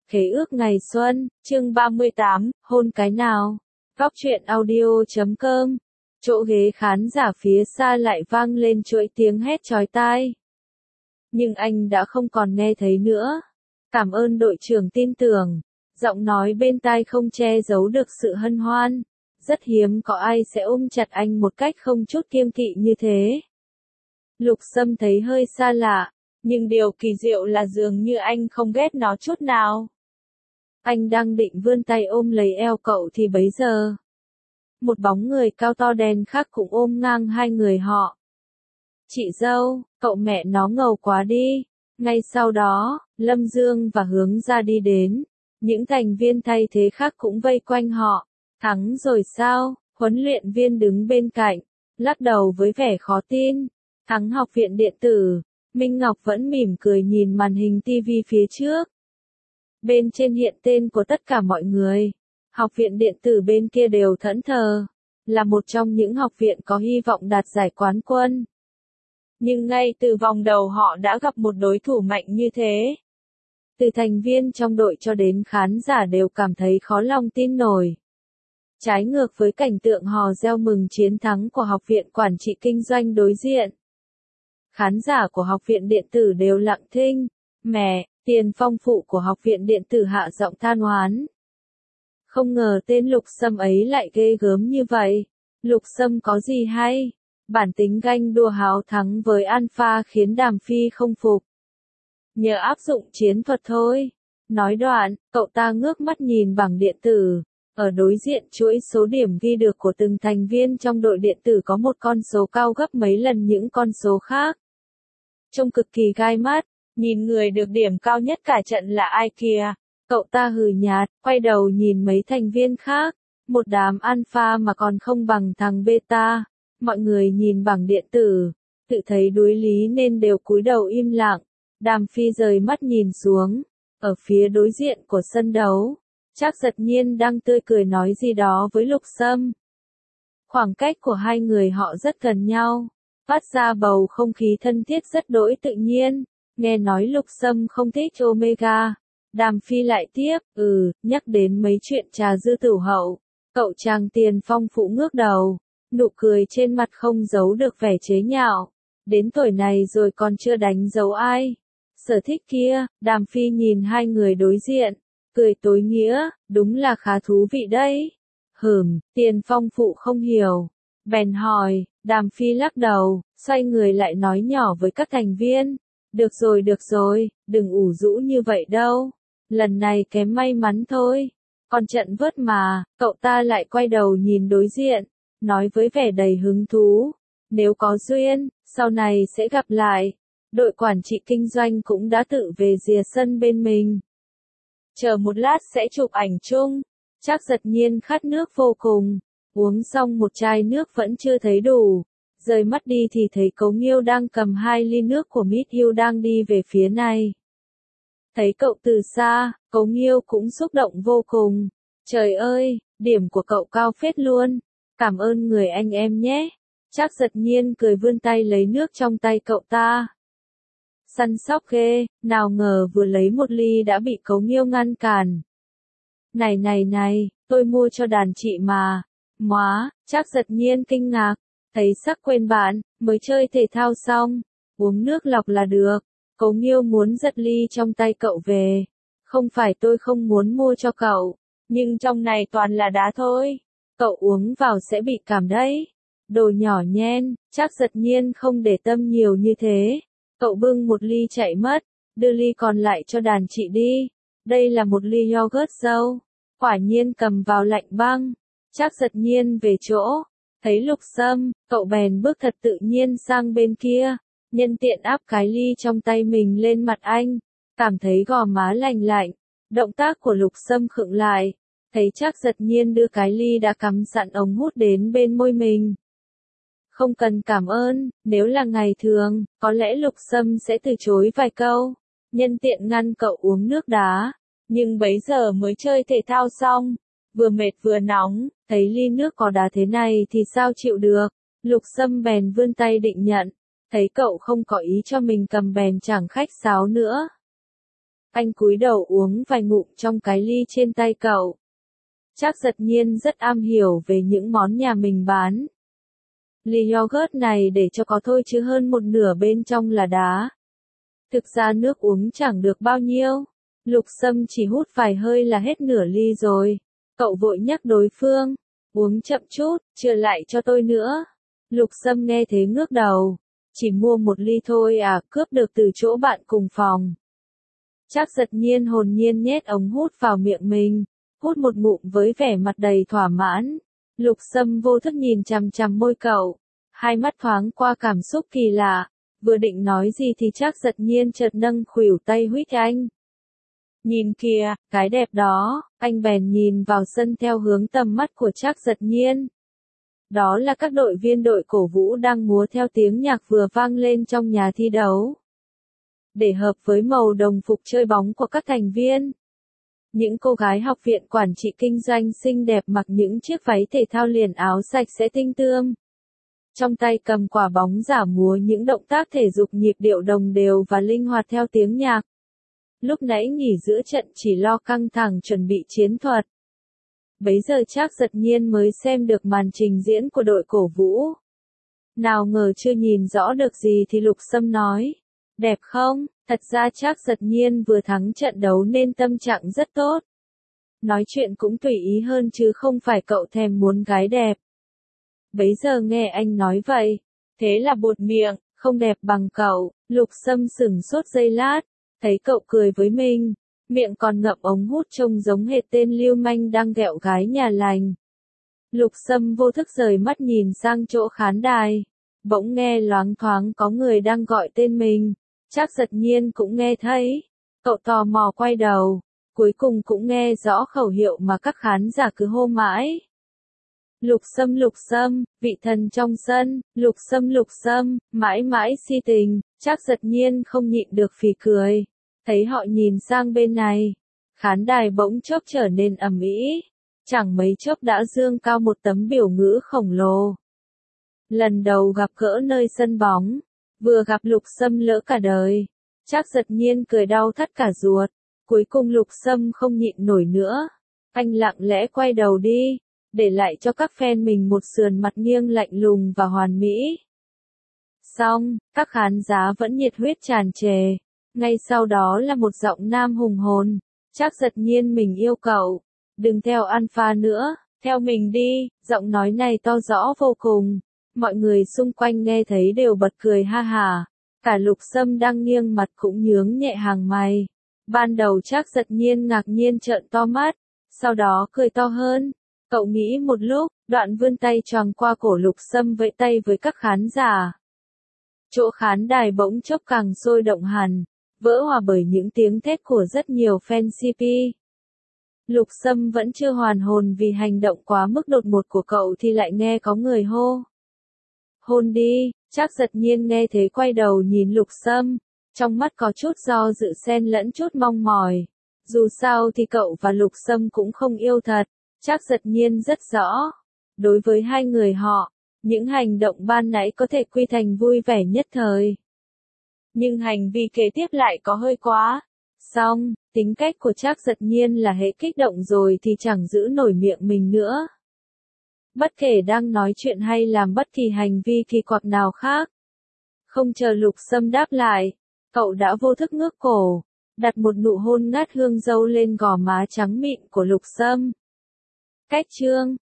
Khế ước ngày xuân, chương 38, hôn cái nào? Góc truyện audio.com. Chỗ ghế khán giả phía xa lại vang lên chuỗi tiếng hét chói tai. Nhưng anh đã không còn nghe thấy nữa. Cảm ơn đội trưởng tin tưởng. Giọng nói bên tai không che giấu được sự hân hoan. Rất hiếm có ai sẽ ôm chặt anh một cách không chút kiêng kỵ như thế. Lục Sâm thấy hơi xa lạ, nhưng điều kỳ diệu là dường như anh không ghét nó chút nào. Anh đang định vươn tay ôm lấy eo cậu thì bấy giờ, một bóng người cao to đen khác cũng ôm ngang hai người họ. Chị dâu, cậu mẹ nó ngầu quá đi. Ngay sau đó, Lâm Dương và Hướng Gia đi đến. Những thành viên thay thế khác cũng vây quanh họ. Thắng rồi sao? Huấn luyện viên đứng bên cạnh, lắc đầu với vẻ khó tin. Thắng học viện điện tử. Minh Ngọc vẫn mỉm cười nhìn màn hình TV phía trước. Bên trên hiện tên của tất cả mọi người. Học viện điện tử bên kia đều thẫn thờ. Là một trong những học viện có hy vọng đạt giải quán quân. Nhưng ngay từ vòng đầu họ đã gặp một đối thủ mạnh như thế. Từ thành viên trong đội cho đến khán giả đều cảm thấy khó lòng tin nổi. Trái ngược với cảnh tượng hò reo mừng chiến thắng của Học viện Quản trị Kinh doanh đối diện. Khán giả của Học viện Điện tử đều lặng thinh. Mẹ, Tiền Phong phụ của Học viện Điện tử hạ giọng than oán. Không ngờ tên Lục Sâm ấy lại ghê gớm như vậy. Lục Sâm có gì hay? Bản tính ganh đua háo thắng với Alpha khiến Đàm Phi không phục. Nhờ áp dụng chiến thuật thôi. Nói đoạn, cậu ta ngước mắt nhìn bảng điện tử. Ở đối diện chuỗi số điểm ghi được của từng thành viên trong đội điện tử có một con số cao gấp mấy lần những con số khác. Trông cực kỳ gai mắt, nhìn người được điểm cao nhất cả trận là ai kìa. Cậu ta hừ nhạt, quay đầu nhìn mấy thành viên khác. Một đám alpha mà còn không bằng thằng beta. Mọi người nhìn bảng điện tử, tự thấy đuối lý nên đều cúi đầu im lặng. Đàm Phi rời mắt nhìn xuống, ở phía đối diện của sân đấu, Trác Giật Nhiên đang tươi cười nói gì đó với Lục Sâm. Khoảng cách của hai người họ rất gần nhau, phát ra bầu không khí thân thiết rất đỗi tự nhiên. Nghe nói Lục Sâm không thích Omega, Đàm Phi lại tiếp, nhắc đến mấy chuyện trà dư tử hậu. Cậu chàng Tiền Phong phụ ngước đầu, nụ cười trên mặt không giấu được vẻ chế nhạo. Đến tuổi này rồi còn chưa đánh dấu ai. Sở thích kia, Đàm Phi nhìn hai người đối diện, cười tối nghĩa, đúng là khá thú vị đấy. Tiền Phong phụ không hiểu, bèn hỏi, Đàm Phi lắc đầu, xoay người lại nói nhỏ với các thành viên. Được rồi, đừng ủ rũ như vậy đâu. Lần này kém may mắn thôi. Còn trận vớt mà, cậu ta lại quay đầu nhìn đối diện, nói với vẻ đầy hứng thú. Nếu có duyên, sau này sẽ gặp lại. Đội quản trị kinh doanh cũng đã tự về rìa sân bên mình. Chờ một lát sẽ chụp ảnh chung. Trác Giật Nhiên khát nước vô cùng. Uống xong một chai nước vẫn chưa thấy đủ. Rời mắt đi thì thấy Cấu Nghiêu đang cầm 2 ly nước của Mít Hill đang đi về phía này. Thấy cậu từ xa, Cấu Nghiêu cũng xúc động vô cùng. Trời ơi, điểm của cậu cao phết luôn. Cảm ơn người anh em nhé. Trác Giật Nhiên cười vươn tay lấy nước trong tay cậu ta. Săn sóc ghê, nào ngờ vừa lấy một ly đã bị Cấu Nghiêu ngăn cản. Này, tôi mua cho đàn chị mà. Móa, Trác Giật Nhiên kinh ngạc, thấy sắc quên bạn, mới chơi thể thao xong, uống nước lọc là được. Cấu Nghiêu muốn giật ly trong tay cậu về. Không phải tôi không muốn mua cho cậu, nhưng trong này toàn là đá thôi. Cậu uống vào sẽ bị cảm đấy. Đồ nhỏ nhen, Trác Giật Nhiên không để tâm nhiều như thế. Cậu bưng một ly chạy mất, đưa ly còn lại cho đàn chị đi. Đây là một ly yogurt dâu. Quả nhiên cầm vào lạnh băng. Trác Giật Nhiên về chỗ, thấy Lục Sâm, cậu bèn bước thật tự nhiên sang bên kia. Nhân tiện áp cái ly trong tay mình lên mặt anh, cảm thấy gò má lành lạnh. Động tác của Lục Sâm khựng lại, thấy Trác Giật Nhiên đưa cái ly đã cắm sẵn ống hút đến bên môi mình. Không cần cảm ơn, nếu là ngày thường, có lẽ Lục Sâm sẽ từ chối vài câu, nhân tiện ngăn cậu uống nước đá. Nhưng bấy giờ mới chơi thể thao xong, vừa mệt vừa nóng, thấy ly nước có đá thế này thì sao chịu được. Lục Sâm bèn vươn tay định nhận. Thấy cậu không có ý cho mình cầm bèn chẳng khách sáo nữa. Anh cúi đầu uống vài ngụm trong cái ly trên tay cậu. Trác Giật Nhiên rất am hiểu về những món nhà mình bán. Ly yogurt này để cho có thôi chứ hơn một nửa bên trong là đá. Thực ra nước uống chẳng được bao nhiêu. Lục Sâm chỉ hút vài hơi là hết nửa ly rồi. Cậu vội nhắc đối phương. Uống chậm chút, chưa lại cho tôi nữa. Lục Sâm nghe thế ngước đầu. Chỉ mua một ly thôi à, cướp được từ chỗ bạn cùng phòng. Trác Giật Nhiên hồn nhiên nhét ống hút vào miệng mình. Hút một ngụm với vẻ mặt đầy thỏa mãn. Lục Sâm vô thức nhìn chằm chằm môi cậu. Hai mắt thoáng qua cảm xúc kỳ lạ. Vừa định nói gì thì Trác Giật Nhiên chợt nâng khuỷu tay huých anh. Nhìn kìa, cái đẹp đó, anh bèn nhìn vào sân theo hướng tầm mắt của Trác Giật Nhiên. Đó là các đội viên đội cổ vũ đang múa theo tiếng nhạc vừa vang lên trong nhà thi đấu. Để hợp với màu đồng phục chơi bóng của các thành viên. Những cô gái học viện quản trị kinh doanh xinh đẹp mặc những chiếc váy thể thao liền áo sạch sẽ tinh tươm. Trong tay cầm quả bóng giả múa những động tác thể dục nhịp điệu đồng đều và linh hoạt theo tiếng nhạc. Lúc nãy nghỉ giữa trận chỉ lo căng thẳng chuẩn bị chiến thuật. Bấy giờ Trác Giật Nhiên mới xem được màn trình diễn của đội cổ vũ. Nào ngờ chưa nhìn rõ được gì thì Lục Sâm nói. Đẹp không? Thật ra Trác Giật Nhiên vừa thắng trận đấu nên tâm trạng rất tốt. Nói chuyện cũng tùy ý hơn chứ không phải cậu thèm muốn gái đẹp. Bấy giờ nghe anh nói vậy. Thế là buột miệng, không đẹp bằng cậu. Lục Sâm sửng sốt giây lát. Thấy cậu cười với mình. Miệng còn ngậm ống hút trông giống hệt tên lưu manh đang ghẹo gái nhà lành. Lục Sâm vô thức rời mắt nhìn sang chỗ khán đài. Bỗng nghe loáng thoáng có người đang gọi tên mình. Trác Giật Nhiên cũng nghe thấy. Cậu tò mò quay đầu. Cuối cùng cũng nghe rõ khẩu hiệu mà các khán giả cứ hô mãi. Lục Sâm, vị thần trong sân, Lục Sâm, mãi mãi si tình. Trác Giật Nhiên không nhịn được phì cười. Thấy họ nhìn sang bên này. Khán đài bỗng chốc trở nên ầm ĩ. Chẳng mấy chốc đã dương cao một tấm biểu ngữ khổng lồ. Lần đầu gặp gỡ nơi sân bóng. Vừa gặp Lục Sâm lỡ cả đời. Trác Giật Nhiên cười đau thắt cả ruột. Cuối cùng Lục Sâm không nhịn nổi nữa. Anh lặng lẽ quay đầu đi. Để lại cho các fan mình một sườn mặt nghiêng lạnh lùng và hoàn mỹ. Xong, các khán giả vẫn nhiệt huyết tràn trề. Ngay sau đó là một giọng nam hùng hồn. Trác Giật Nhiên mình yêu cậu. Đừng theo alpha nữa, theo mình đi. Giọng nói này to rõ vô cùng. Mọi người xung quanh nghe thấy đều bật cười ha hả. Cả Lục Sâm đang nghiêng mặt cũng nhướng nhẹ hàng mày. Ban đầu Trác Giật Nhiên ngạc nhiên trợn to mắt. Sau đó cười to hơn. Cậu nghĩ một lúc, đoạn vươn tay choàng qua cổ Lục Sâm vẫy tay với các khán giả. Chỗ khán đài bỗng chốc càng sôi động hẳn, vỡ hòa bởi những tiếng thét của rất nhiều fan CP. Lục Sâm vẫn chưa hoàn hồn vì hành động quá mức đột ngột của cậu thì lại nghe có người hô. Hôn đi, Trác Giật Nhiên nghe thế quay đầu nhìn Lục Sâm, trong mắt có chút do dự xen lẫn chút mong mỏi. Dù sao thì cậu và Lục Sâm cũng không yêu thật, Trác Giật Nhiên rất rõ. Đối với hai người họ, những hành động ban nãy có thể quy thành vui vẻ nhất thời. Nhưng hành vi kế tiếp lại có hơi quá. Xong, tính cách của Trác Giật Nhiên là hễ kích động rồi thì chẳng giữ nổi miệng mình nữa. Bất kể đang nói chuyện hay làm bất kỳ hành vi kỳ quặc nào khác. Không chờ Lục Sâm đáp lại, cậu đã vô thức ngước cổ, đặt một nụ hôn ngát hương dâu lên gò má trắng mịn của Lục Sâm. Cách chương